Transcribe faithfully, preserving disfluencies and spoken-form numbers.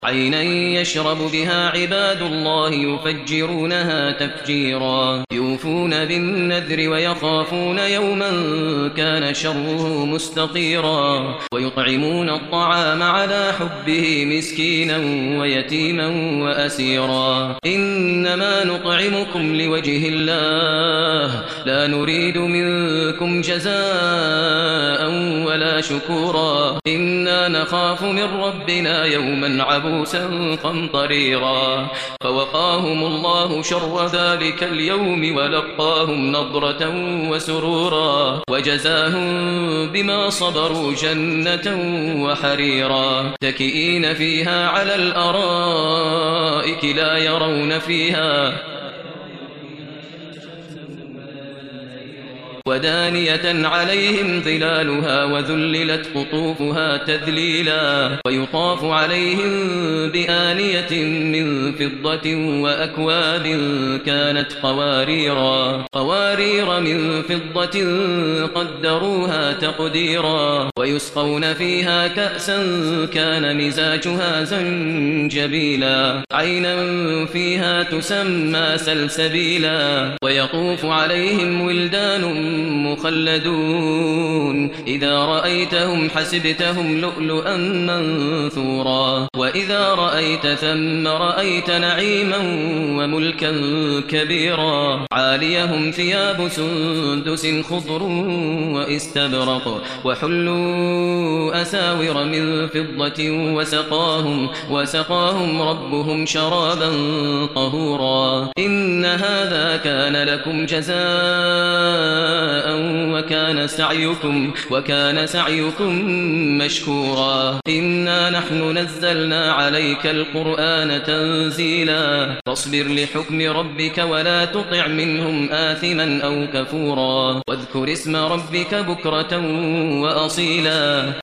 عينا يشرب بها عباد الله يفجرونها تفجيرا يوفون بالنذر ويخافون يوما كان شره مستطيرا ويطعمون الطعام على حبه مسكينا ويتيما وأسيرا إنما نطعمكم لوجه الله لا نريد منكم جزاء ولا شكورا إنا نخاف من ربنا يوما عبوسا قمطريرا فوقاهم الله شر ذلك اليوم ولقاهم نضرة وسرورا وجزاهم بما صبروا جنة وحريرا تكئين فيها على الأرائك لا يرون فيها ودانية عليهم ظلالها وذللت قطوفها تذليلا ويطاف عليهم بآنية من فضة وأكواب كانت قواريرا قوارير من فضة قدروها تقديرا ويسقون فيها كأسا كان مزاجها زنجبيلا عينا فيها تسمى سلسبيلا ويطوف عليهم ولدان مخلدون إذا رأيتهم حسبتهم لؤلؤا منثورا وإذا رأيت ثم رأيت نعيما وملكا كبيرا عاليهم ثياب سندس خضر واستبرق وحلوا أساور من فضة وسقاهم, وسقاهم ربهم شرابا طهورا إن هذا كان لكم جزاء وكان سعيكم وكان سعيكم مشكورا إنا نحن نزلنا عليك القرآن تنزيلا فاصبر لحكم ربك ولا تطع منهم آثما أو كفورا واذكر اسم ربك بكرة وأصيلا